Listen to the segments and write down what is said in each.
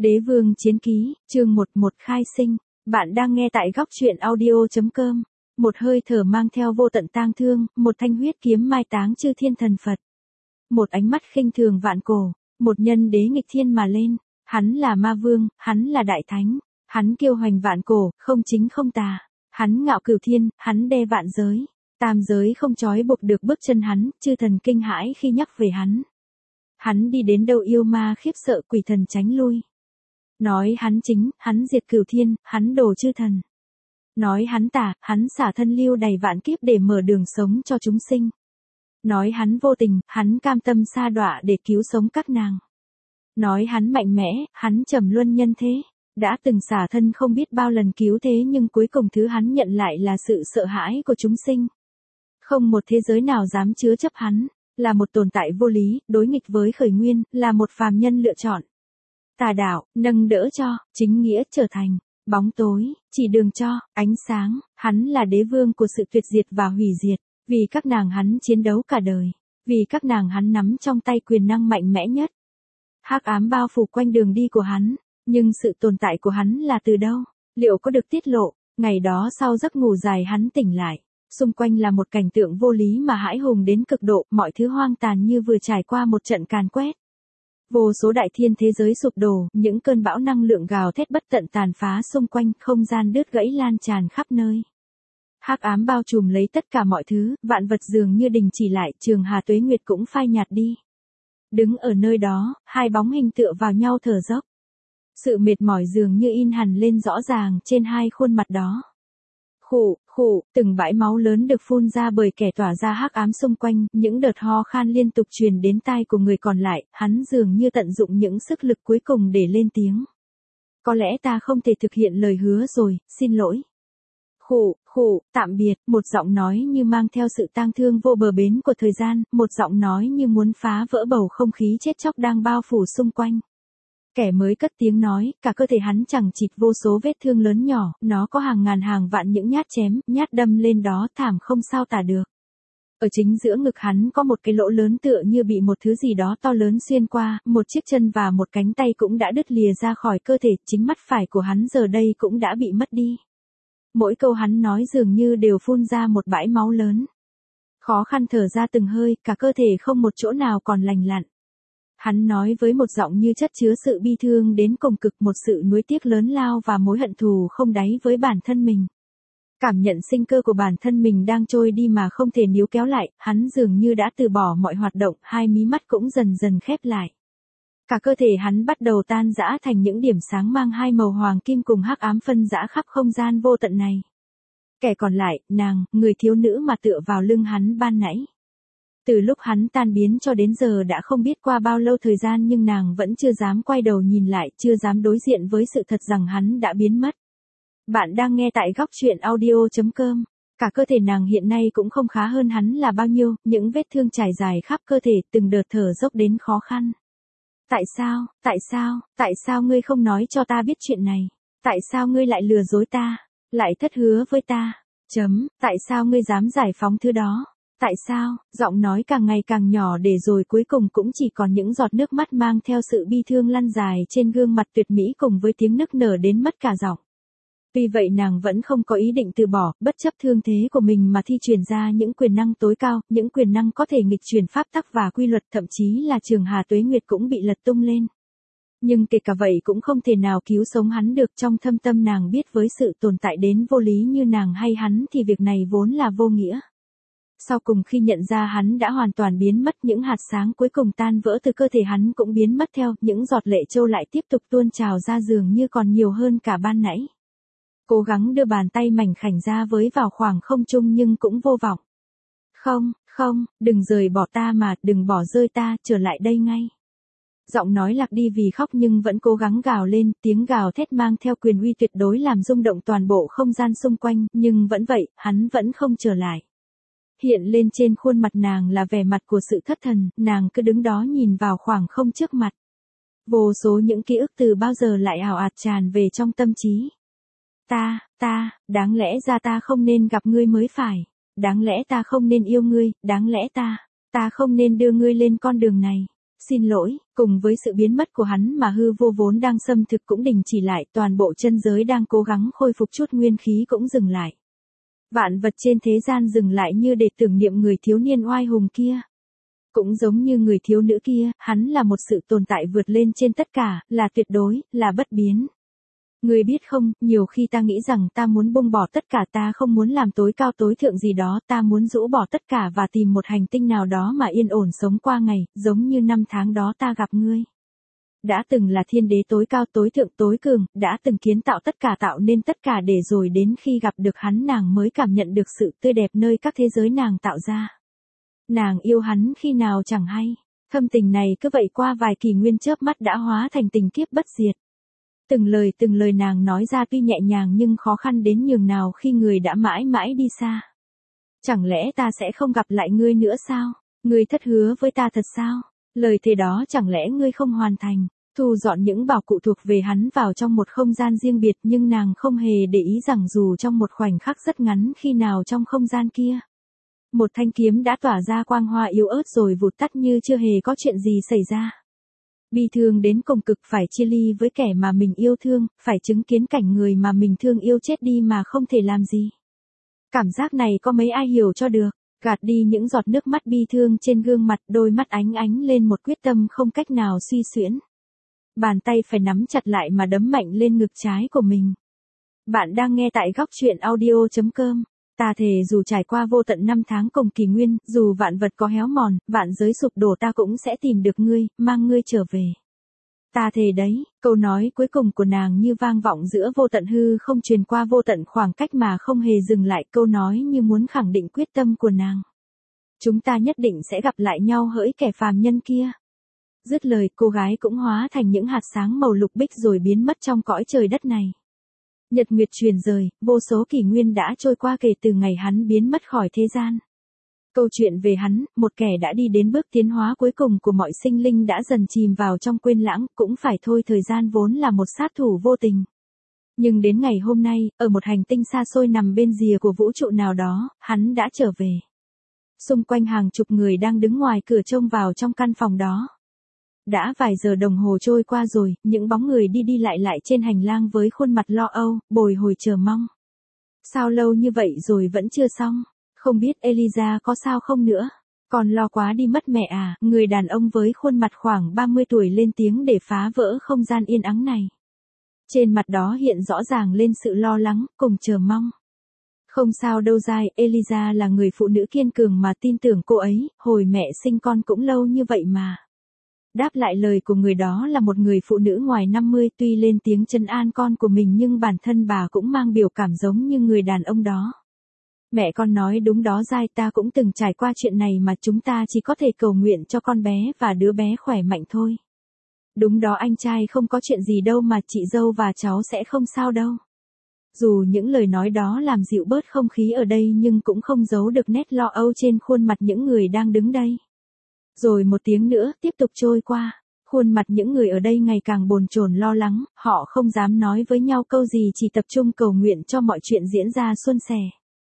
Đế vương chiến ký, chương 11 khai sinh. Bạn đang nghe tại góc truyện audio.com. Một hơi thở mang theo vô tận tang thương, một thanh huyết kiếm mai táng chư thiên thần Phật. Một ánh mắt khinh thường vạn cổ, một nhân đế nghịch thiên mà lên. Hắn là ma vương, hắn là đại thánh, hắn kiêu hoành vạn cổ, không chính không tà. Hắn ngạo cửu thiên, hắn đe vạn giới. Tam giới không trói buộc được bước chân hắn, chư thần kinh hãi khi nhắc về hắn. Hắn đi đến đâu yêu ma khiếp sợ, quỷ thần tránh lui. Nói hắn chính, hắn diệt cửu thiên, hắn đồ chư thần. Nói hắn tà, hắn xả thân lưu đầy vạn kiếp để mở đường sống cho chúng sinh. Nói hắn vô tình, hắn cam tâm sa đọa để cứu sống các nàng. Nói hắn mạnh mẽ, hắn trầm luân nhân thế. Đã từng xả thân không biết bao lần cứu thế nhưng cuối cùng thứ hắn nhận lại là sự sợ hãi của chúng sinh. Không một thế giới nào dám chứa chấp hắn, là một tồn tại vô lý, đối nghịch với khởi nguyên, là một phàm nhân lựa chọn. Tà đạo, nâng đỡ cho, chính nghĩa trở thành, bóng tối, chỉ đường cho, ánh sáng, hắn là đế vương của sự tuyệt diệt và hủy diệt, vì các nàng hắn chiến đấu cả đời, vì các nàng hắn nắm trong tay quyền năng mạnh mẽ nhất. Hắc ám bao phủ quanh đường đi của hắn, nhưng sự tồn tại của hắn là từ đâu, liệu có được tiết lộ, ngày đó sau giấc ngủ dài hắn tỉnh lại. Xung quanh là một cảnh tượng vô lý mà hãi hùng đến cực độ, mọi thứ hoang tàn như vừa trải qua một trận càn quét. Vô số đại thiên thế giới sụp đổ, những cơn bão năng lượng gào thét bất tận tàn phá xung quanh, không gian đứt gãy lan tràn khắp nơi. Hắc ám bao trùm lấy tất cả mọi thứ, vạn vật dường như đình chỉ lại, trường hà tuế nguyệt cũng phai nhạt đi. Đứng ở nơi đó, hai bóng hình tựa vào nhau thở dốc. Sự mệt mỏi dường như in hẳn lên rõ ràng trên hai khuôn mặt đó. Khụ, từng bãi máu lớn được phun ra bởi kẻ tỏa ra hắc ám xung quanh, những đợt ho khan liên tục truyền đến tai của người còn lại, hắn dường như tận dụng những sức lực cuối cùng để lên tiếng. Có lẽ ta không thể thực hiện lời hứa rồi, xin lỗi. Tạm biệt, một giọng nói như mang theo sự tang thương vô bờ bến của thời gian, một giọng nói như muốn phá vỡ bầu không khí chết chóc đang bao phủ xung quanh. Kẻ mới cất tiếng nói, cả cơ thể hắn chẳng chịt vô số vết thương lớn nhỏ, nó có hàng ngàn hàng vạn những nhát chém, nhát đâm lên đó thảm không sao tả được. Ở chính giữa ngực hắn có một cái lỗ lớn tựa như bị một thứ gì đó to lớn xuyên qua, một chiếc chân và một cánh tay cũng đã đứt lìa ra khỏi cơ thể, chính mắt phải của hắn giờ đây cũng đã bị mất đi. Mỗi câu hắn nói dường như đều phun ra một bãi máu lớn. Khó khăn thở ra từng hơi, cả cơ thể không một chỗ nào còn lành lặn. Hắn nói với một giọng như chất chứa sự bi thương đến cùng cực, một sự nuối tiếc lớn lao và mối hận thù không đáy với bản thân mình. Cảm nhận sinh cơ của bản thân mình đang trôi đi mà không thể níu kéo lại, hắn dường như đã từ bỏ mọi hoạt động, hai mí mắt cũng dần dần khép lại. Cả cơ thể hắn bắt đầu tan rã thành những điểm sáng mang hai màu hoàng kim cùng hắc ám phân rã khắp không gian vô tận này. Kẻ còn lại, nàng, người thiếu nữ mà tựa vào lưng hắn ban nãy. Từ lúc hắn tan biến cho đến giờ đã không biết qua bao lâu thời gian nhưng nàng vẫn chưa dám quay đầu nhìn lại, chưa dám đối diện với sự thật rằng hắn đã biến mất. Bạn đang nghe tại góc truyện audio.com. Cả cơ thể nàng hiện nay cũng không khá hơn hắn là bao nhiêu, những vết thương trải dài khắp cơ thể, từng đợt thở dốc đến khó khăn. Tại sao ngươi không nói cho ta biết chuyện này? Tại sao ngươi lại lừa dối ta? Lại thất hứa với ta? Tại sao ngươi dám giải phóng thứ đó? Tại sao? Giọng nói càng ngày càng nhỏ để rồi cuối cùng cũng chỉ còn những giọt nước mắt mang theo sự bi thương lăn dài trên gương mặt tuyệt mỹ cùng với tiếng nức nở đến mất cả giọng. Vì vậy nàng vẫn không có ý định từ bỏ, bất chấp thương thế của mình mà thi triển ra những quyền năng tối cao, những quyền năng có thể nghịch chuyển pháp tắc và quy luật, thậm chí là trường hà tuế nguyệt cũng bị lật tung lên. Nhưng kể cả vậy cũng không thể nào cứu sống hắn được. Trong thâm tâm nàng biết với sự tồn tại đến vô lý như nàng hay hắn thì việc này vốn là vô nghĩa. Sau cùng khi nhận ra hắn đã hoàn toàn biến mất, những hạt sáng cuối cùng tan vỡ từ cơ thể hắn cũng biến mất theo, những giọt lệ trâu lại tiếp tục tuôn trào ra dường như còn nhiều hơn cả ban nãy. Cố gắng đưa bàn tay mảnh khảnh ra với vào khoảng không trung nhưng cũng vô vọng. Không, đừng rời bỏ ta mà, đừng bỏ rơi ta, trở lại đây ngay. Giọng nói lạc đi vì khóc nhưng vẫn cố gắng gào lên, tiếng gào thét mang theo quyền uy tuyệt đối làm rung động toàn bộ không gian xung quanh, nhưng vẫn vậy, hắn vẫn không trở lại. Hiện lên trên khuôn mặt nàng là vẻ mặt của sự thất thần, nàng cứ đứng đó nhìn vào khoảng không trước mặt. Vô số những ký ức từ bao giờ lại ào ạt tràn về trong tâm trí. Đáng lẽ ra ta không nên gặp ngươi mới phải. Đáng lẽ ta không nên yêu ngươi, đáng lẽ ta không nên đưa ngươi lên con đường này. Xin lỗi, cùng với sự biến mất của hắn mà hư vô vốn đang xâm thực cũng đình chỉ lại, toàn bộ chân giới đang cố gắng khôi phục chút nguyên khí cũng dừng lại. Vạn vật trên thế gian dừng lại như để tưởng niệm người thiếu niên oai hùng kia. Cũng giống như người thiếu nữ kia, hắn là một sự tồn tại vượt lên trên tất cả, là tuyệt đối, là bất biến. Ngươi biết không, nhiều khi ta nghĩ rằng ta muốn buông bỏ tất cả, ta không muốn làm tối cao tối thượng gì đó, ta muốn rũ bỏ tất cả và tìm một hành tinh nào đó mà yên ổn sống qua ngày, giống như năm tháng đó ta gặp ngươi. Đã từng là thiên đế tối cao tối thượng tối cường, đã từng kiến tạo tất cả, tạo nên tất cả, để rồi đến khi gặp được hắn nàng mới cảm nhận được sự tươi đẹp nơi các thế giới nàng tạo ra. Nàng yêu hắn khi nào chẳng hay, thâm tình này cứ vậy qua vài kỷ nguyên chớp mắt đã hóa thành tình kiếp bất diệt. Từng lời nàng nói ra tuy nhẹ nhàng nhưng khó khăn đến nhường nào khi người đã mãi mãi đi xa. Chẳng lẽ ta sẽ không gặp lại ngươi nữa sao? Ngươi thất hứa với ta thật sao? Lời thề đó chẳng lẽ ngươi không hoàn thành? Thu dọn những bảo cụ thuộc về hắn vào trong một không gian riêng biệt, nhưng nàng không hề để ý rằng dù trong một khoảnh khắc rất ngắn khi nào trong không gian kia, một thanh kiếm đã tỏa ra quang hoa yếu ớt rồi vụt tắt như chưa hề có chuyện gì xảy ra. Bi thương đến cùng cực, phải chia ly với kẻ mà mình yêu thương, phải chứng kiến cảnh người mà mình thương yêu chết đi mà không thể làm gì. Cảm giác này có mấy ai hiểu cho được, gạt đi những giọt nước mắt bi thương trên gương mặt, đôi mắt ánh ánh lên một quyết tâm không cách nào suy xuyễn. Bàn tay phải nắm chặt lại mà đấm mạnh lên ngực trái của mình. Bạn đang nghe tại góc truyện audio.com. Ta thề dù trải qua vô tận năm tháng cùng kỷ nguyên, dù vạn vật có héo mòn, vạn giới sụp đổ, ta cũng sẽ tìm được ngươi, mang ngươi trở về. Ta thề đấy, câu nói cuối cùng của nàng như vang vọng giữa vô tận hư không, truyền qua vô tận khoảng cách mà không hề dừng lại, câu nói như muốn khẳng định quyết tâm của nàng. Chúng ta nhất định sẽ gặp lại nhau hỡi kẻ phàm nhân kia. Dứt lời, cô gái cũng hóa thành những hạt sáng màu lục bích rồi biến mất trong cõi trời đất này. Nhật nguyệt chuyển rời, vô số kỷ nguyên đã trôi qua kể từ ngày hắn biến mất khỏi thế gian. Câu chuyện về hắn, một kẻ đã đi đến bước tiến hóa cuối cùng của mọi sinh linh, đã dần chìm vào trong quên lãng, cũng phải thôi, thời gian vốn là một sát thủ vô tình. Nhưng đến ngày hôm nay, ở một hành tinh xa xôi nằm bên rìa của vũ trụ nào đó, hắn đã trở về. Xung quanh hàng chục người đang đứng ngoài cửa trông vào trong căn phòng đó. Đã vài giờ đồng hồ trôi qua rồi, những bóng người đi đi lại lại trên hành lang với khuôn mặt lo âu, bồi hồi chờ mong. Sao lâu như vậy rồi vẫn chưa xong? Không biết Eliza có sao không nữa? Còn lo quá đi mất mẹ à? Người đàn ông với khuôn mặt khoảng 30 tuổi lên tiếng để phá vỡ không gian yên ắng này. Trên mặt đó hiện rõ ràng lên sự lo lắng, cùng chờ mong. Không sao đâu Giai, Eliza là người phụ nữ kiên cường mà tin tưởng cô ấy, hồi mẹ sinh con cũng lâu như vậy mà. Đáp lại lời của người đó là một người phụ nữ ngoài 50, tuy lên tiếng trấn an con của mình nhưng bản thân bà cũng mang biểu cảm giống như người đàn ông đó. Mẹ con nói đúng đó Giai, ta cũng từng trải qua chuyện này mà, chúng ta chỉ có thể cầu nguyện cho con bé và đứa bé khỏe mạnh thôi. Đúng đó anh trai, không có chuyện gì đâu mà, chị dâu và cháu sẽ không sao đâu. Dù những lời nói đó làm dịu bớt không khí ở đây nhưng cũng không giấu được nét lo âu trên khuôn mặt những người đang đứng đây. Rồi một tiếng nữa tiếp tục trôi qua, khuôn mặt những người ở đây ngày càng bồn chồn lo lắng, họ không dám nói với nhau câu gì, chỉ tập trung cầu nguyện cho mọi chuyện diễn ra suôn sẻ.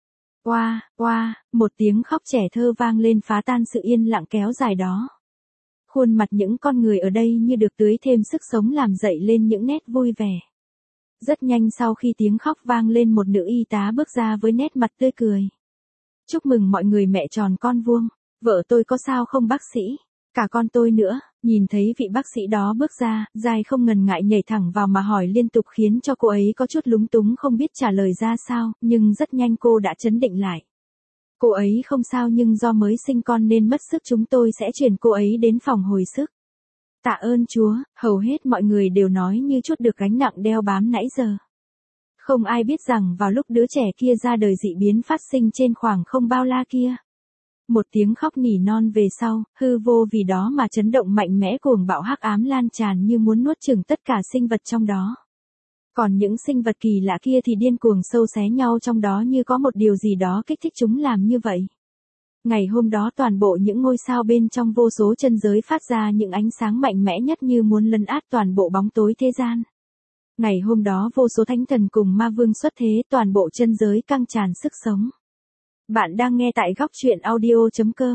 Oa, oa, một tiếng khóc trẻ thơ vang lên phá tan sự yên lặng kéo dài đó. Khuôn mặt những con người ở đây như được tưới thêm sức sống, làm dậy lên những nét vui vẻ. Rất nhanh sau khi tiếng khóc vang lên, một nữ y tá bước ra với nét mặt tươi cười. Chúc mừng mọi người, mẹ tròn con vuông. Vợ tôi có sao không bác sĩ? Cả con tôi nữa. Nhìn thấy vị bác sĩ đó bước ra, Giai không ngần ngại nhảy thẳng vào mà hỏi liên tục, khiến cho cô ấy có chút lúng túng không biết trả lời ra sao, nhưng rất nhanh cô đã trấn định lại. Cô ấy không sao, nhưng do mới sinh con nên mất sức, chúng tôi sẽ chuyển cô ấy đến phòng hồi sức. Tạ ơn Chúa, hầu hết mọi người đều nói như chút được gánh nặng đeo bám nãy giờ. Không ai biết rằng vào lúc đứa trẻ kia ra đời, dị biến phát sinh trên khoảng không bao la kia. Một tiếng khóc nỉ non về sau, hư vô vì đó mà chấn động mạnh mẽ, cuồng bạo hắc ám lan tràn như muốn nuốt chửng tất cả sinh vật trong đó. Còn những sinh vật kỳ lạ kia thì điên cuồng xâu xé nhau trong đó, như có một điều gì đó kích thích chúng làm như vậy. Ngày hôm đó toàn bộ những ngôi sao bên trong vô số chân giới phát ra những ánh sáng mạnh mẽ nhất, như muốn lấn át toàn bộ bóng tối thế gian. Ngày hôm đó vô số thánh thần cùng ma vương xuất thế, toàn bộ chân giới căng tràn sức sống. Bạn đang nghe tại góc truyện audio.com.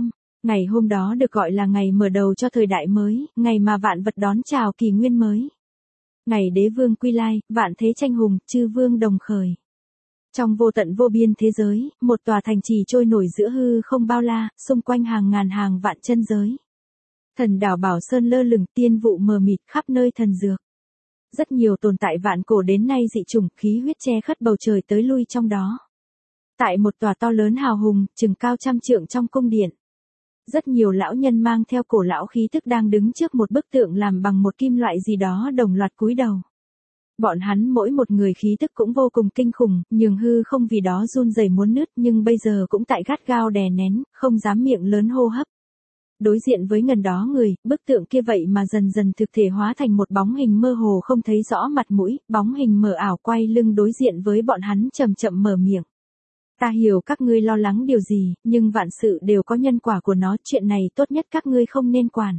Ngày hôm đó được gọi là ngày mở đầu cho thời đại mới, ngày mà vạn vật đón chào kỷ nguyên mới. Ngày đế vương quy lai, vạn thế tranh hùng, chư vương đồng khởi. Trong vô tận vô biên thế giới, một tòa thành trì trôi nổi giữa hư không bao la, xung quanh hàng ngàn hàng vạn chân giới. Thần đảo Bảo Sơn lơ lửng, tiên vụ mờ mịt khắp nơi thần dược. Rất nhiều tồn tại vạn cổ đến nay dị chủng, khí huyết che khất bầu trời tới lui trong đó. Tại một tòa to lớn hào hùng, chừng cao 100 trượng trong cung điện. Rất nhiều lão nhân mang theo cổ lão khí thức đang đứng trước một bức tượng làm bằng một kim loại gì đó đồng loạt cúi đầu. Bọn hắn mỗi một người khí tức cũng vô cùng kinh khủng, nhường hư không vì đó run rẩy muốn nứt, nhưng bây giờ cũng tại gắt gao đè nén, không dám miệng lớn hô hấp. Đối diện với ngần đó người, bức tượng kia vậy mà dần dần thực thể hóa thành một bóng hình mơ hồ không thấy rõ mặt mũi, bóng hình mờ ảo quay lưng đối diện với bọn hắn chậm chậm mở miệng. Ta hiểu các ngươi lo lắng điều gì, nhưng vạn sự đều có nhân quả của nó, chuyện này tốt nhất các ngươi không nên quản.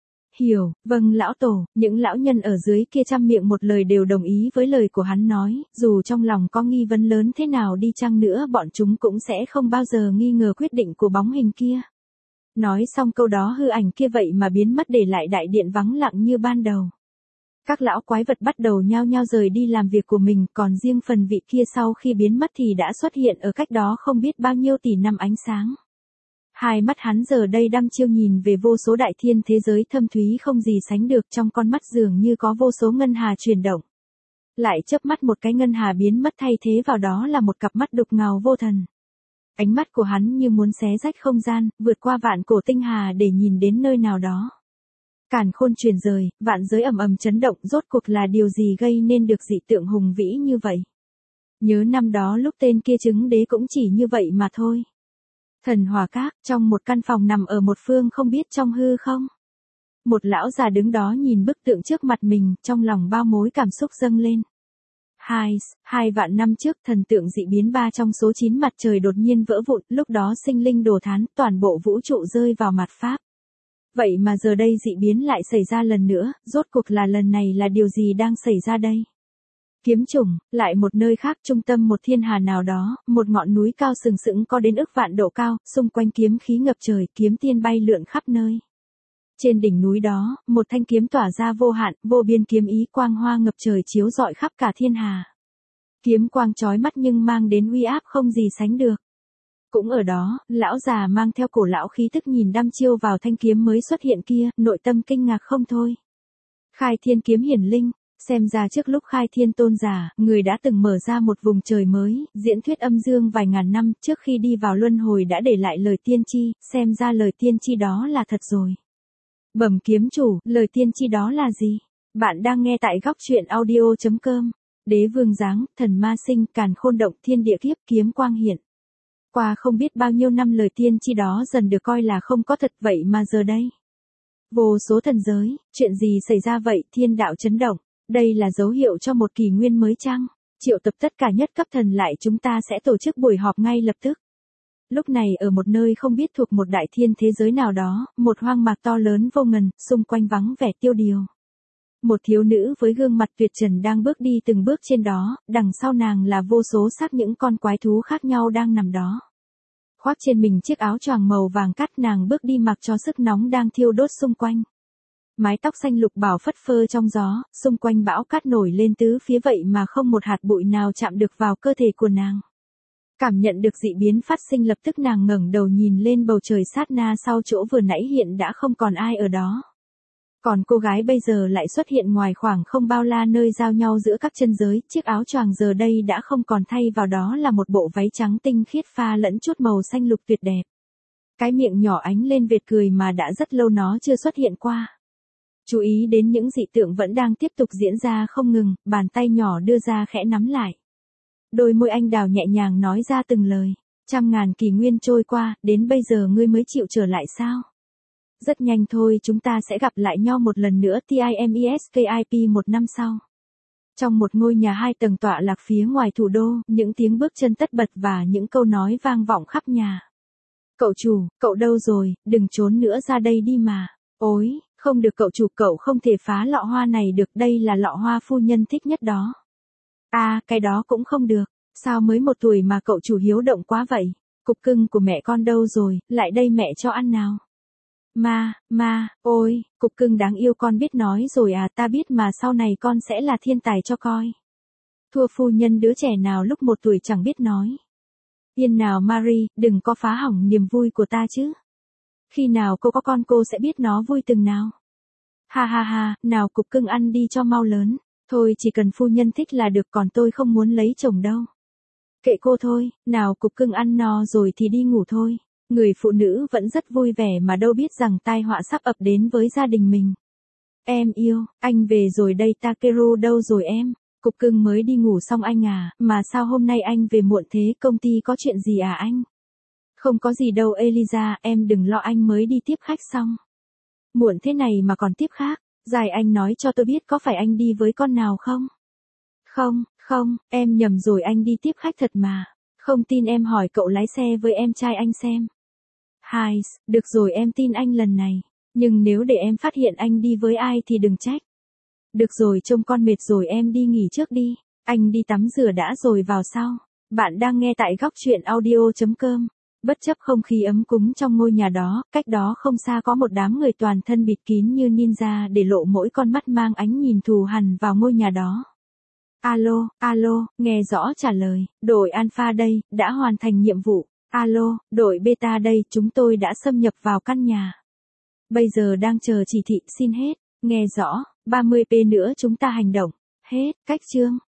Hiểu, vâng lão tổ, những lão nhân ở dưới kia trăm miệng một lời đều đồng ý với lời của hắn nói, dù trong lòng có nghi vấn lớn thế nào đi chăng nữa bọn chúng cũng sẽ không bao giờ nghi ngờ quyết định của bóng hình kia. Nói xong câu đó hư ảnh kia vậy mà biến mất để lại đại điện vắng lặng như ban đầu. Các lão quái vật bắt đầu nhao nhao rời đi làm việc của mình, còn riêng phần vị kia sau khi biến mất thì đã xuất hiện ở cách đó không biết bao nhiêu tỷ năm ánh sáng. Hai mắt hắn giờ đây đăm chiêu nhìn về vô số đại thiên thế giới thâm thúy không gì sánh được, trong con mắt dường như có vô số ngân hà chuyển động. Lại chớp mắt một cái ngân hà biến mất, thay thế vào đó là một cặp mắt đục ngầu vô thần. Ánh mắt của hắn như muốn xé rách không gian, vượt qua vạn cổ tinh hà để nhìn đến nơi nào đó. Càn khôn chuyển rời, vạn giới ầm ầm chấn động, rốt cuộc là điều gì gây nên được dị tượng hùng vĩ như vậy? Nhớ năm đó lúc tên kia chứng đế cũng chỉ như vậy mà thôi. Thần Hỏa Các, trong một căn phòng nằm ở một phương không biết trong hư không. Một lão già đứng đó nhìn bức tượng trước mặt mình, trong lòng bao mối cảm xúc dâng lên. 2 vạn năm trước thần tượng dị biến 3 trong số 9 mặt trời đột nhiên vỡ vụn, lúc đó sinh linh đổ thán, toàn bộ vũ trụ rơi vào mặt pháp. Vậy mà giờ đây dị biến lại xảy ra lần nữa, rốt cuộc là lần này là điều gì đang xảy ra đây? Kiếm chủng, lại một nơi khác trung tâm một thiên hà nào đó, một ngọn núi cao sừng sững có đến ức vạn độ cao, xung quanh kiếm khí ngập trời, kiếm tiên bay lượn khắp nơi. Trên đỉnh núi đó, một thanh kiếm tỏa ra vô hạn, vô biên kiếm ý quang hoa ngập trời chiếu rọi khắp cả thiên hà. Kiếm quang chói mắt nhưng mang đến uy áp không gì sánh được. Cũng ở đó, lão già mang theo cổ lão khí tức nhìn đăm chiêu vào thanh kiếm mới xuất hiện kia, nội tâm kinh ngạc không thôi. Khai Thiên kiếm hiển linh, xem ra trước lúc Khai Thiên tôn giả, người đã từng mở ra một vùng trời mới, diễn thuyết âm dương vài ngàn năm trước khi đi vào luân hồi đã để lại lời tiên tri, xem ra lời tiên tri đó là thật rồi. Bẩm kiếm chủ, lời tiên tri đó là gì? Bạn đang nghe tại góc truyện audio.com. Đế vương giáng, thần ma sinh, càn khôn động, thiên địa kiếp, kiếm quang hiện. Qua không biết bao nhiêu năm lời tiên tri đó dần được coi là không có thật, vậy mà giờ đây. Vô số thần giới, chuyện gì xảy ra vậy, thiên đạo chấn động. Đây là dấu hiệu cho một kỷ nguyên mới chăng? Triệu tập tất cả nhất cấp thần lại, chúng ta sẽ tổ chức buổi họp ngay lập tức. Lúc này ở một nơi không biết thuộc một đại thiên thế giới nào đó, một hoang mạc to lớn vô ngần, xung quanh vắng vẻ tiêu điều. Một thiếu nữ với gương mặt tuyệt trần đang bước đi từng bước trên đó, đằng sau nàng là vô số xác những con quái thú khác nhau đang nằm đó. Khoác trên mình chiếc áo choàng màu vàng cắt, nàng bước đi mặc cho sức nóng đang thiêu đốt xung quanh. Mái tóc xanh lục bảo phất phơ trong gió, xung quanh bão cát nổi lên tứ phía vậy mà không một hạt bụi nào chạm được vào cơ thể của nàng. Cảm nhận được dị biến phát sinh, lập tức nàng ngẩng đầu nhìn lên bầu trời, sát na sau chỗ vừa nãy hiện đã không còn ai ở đó. Còn cô gái bây giờ lại xuất hiện ngoài khoảng không bao la nơi giao nhau giữa các chân giới, chiếc áo choàng giờ đây đã không còn, thay vào đó là một bộ váy trắng tinh khiết pha lẫn chút màu xanh lục tuyệt đẹp. Cái miệng nhỏ ánh lên vệt cười mà đã rất lâu nó chưa xuất hiện qua. Chú ý đến những dị tượng vẫn đang tiếp tục diễn ra không ngừng, bàn tay nhỏ đưa ra khẽ nắm lại. Đôi môi anh đào nhẹ nhàng nói ra từng lời. 100.000 kỷ nguyên trôi qua, đến bây giờ ngươi mới chịu trở lại sao? Rất nhanh thôi chúng ta sẽ gặp lại nhau một lần nữa, TIMESKIP một năm sau. Trong một ngôi nhà 2 tầng tọa lạc phía ngoài thủ đô, những tiếng bước chân tất bật và những câu nói vang vọng khắp nhà. Cậu chủ, cậu đâu rồi, đừng trốn nữa, ra đây đi mà. Ôi, không được cậu chủ, cậu không thể phá lọ hoa này được, đây là lọ hoa phu nhân thích nhất đó. À, cái đó cũng không được, sao mới 1 tuổi mà cậu chủ hiếu động quá vậy? Cục cưng của mẹ con đâu rồi, lại đây mẹ cho ăn nào. Ôi, cục cưng đáng yêu con biết nói rồi à, ta biết mà sau này con sẽ là thiên tài cho coi. Thua phu nhân đứa trẻ nào lúc 1 tuổi chẳng biết nói. Yên nào Marie, đừng có phá hỏng niềm vui của ta chứ. Khi nào cô có con cô sẽ biết nó vui từng nào. Ha ha ha, nào cục cưng ăn đi cho mau lớn. Thôi chỉ cần phu nhân thích là được, còn tôi không muốn lấy chồng đâu. Kệ cô thôi, nào cục cưng ăn no rồi thì đi ngủ thôi. Người phụ nữ vẫn rất vui vẻ mà đâu biết rằng tai họa sắp ập đến với gia đình mình. Em yêu, anh về rồi đây. Takeru đâu rồi em? Cục cưng mới đi ngủ xong anh à, mà sao hôm nay anh về muộn thế, công ty có chuyện gì à anh? Không có gì đâu Eliza, em đừng lo, anh mới đi tiếp khách xong. Muộn thế này mà còn tiếp khác, dài anh nói cho tôi biết có phải anh đi với con nào không? Không, em nhầm rồi, anh đi tiếp khách thật mà. Không tin em hỏi cậu lái xe với em trai anh xem. Hai, được rồi em tin anh lần này. Nhưng nếu để em phát hiện anh đi với ai thì đừng trách. Được rồi, trông con mệt rồi, em đi nghỉ trước đi. Anh đi tắm rửa đã rồi vào sau. Bạn đang nghe tại góc truyện audio.com. Bất chấp không khí ấm cúng trong ngôi nhà đó, cách đó không xa có một đám người toàn thân bịt kín như ninja để lộ mỗi con mắt mang ánh nhìn thù hằn vào ngôi nhà đó. Alo, nghe rõ trả lời, đội Alpha đây, đã hoàn thành nhiệm vụ. Alo, đội Beta đây, chúng tôi đã xâm nhập vào căn nhà. Bây giờ đang chờ chỉ thị, xin hết. Nghe rõ, 30p nữa chúng ta hành động. Hết, cách chương.